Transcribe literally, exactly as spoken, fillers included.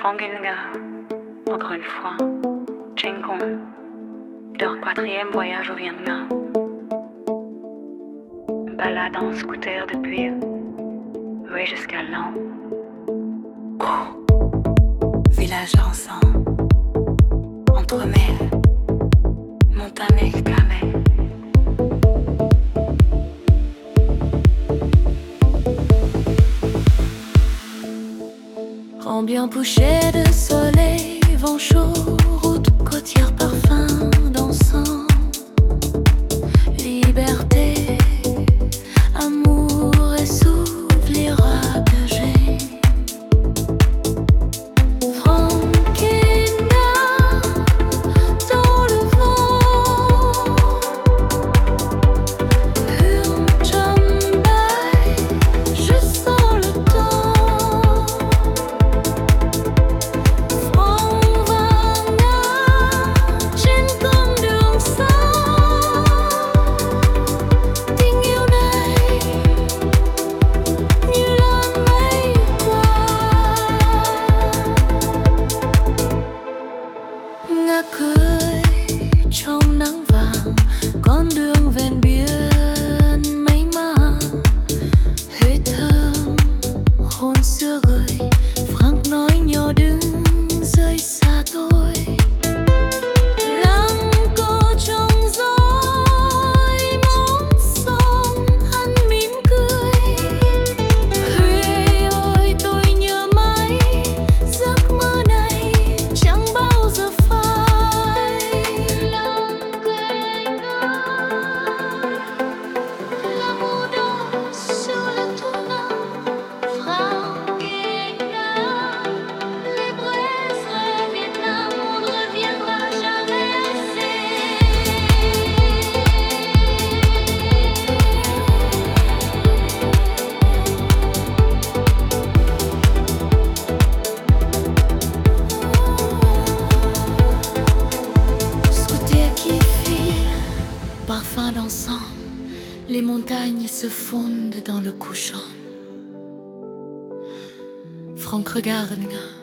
Fangenga, encore une fois, Chenkong, leur quatrième voyage au Vietnam. Balade en scooter depuis oui jusqu'à Lan. Village ensemble, entremêle, montagne camé. Rend bien couché de soleil, vent chaud, route côtière, parfum dansant. Liberté, amour et soufflera que j'ai. Franquina dans le vent. Hurle Jambay, je sens le temps. Franvanga, trên con đường xa. Tình yêu này như làn mây qua. Nga cười trong nắng vàng, con đường ven biển mênh mang. Hơi thơm hôn xưa gợi, Frank nói nhỏ đứng rơi xa tôi. Lăng cô trong gió mong sông, hắn mỉm cười. Huế ơi tôi nhớ mãi giấc mơ này chẳng bao giờ phai. L'amour danse sur le tournant. Franquina, les braises Vietnam, on ne reviendra jamais assez. Scooter qui file, parfum dansant, les montagnes se fondent dans le couchant. Franck regarde,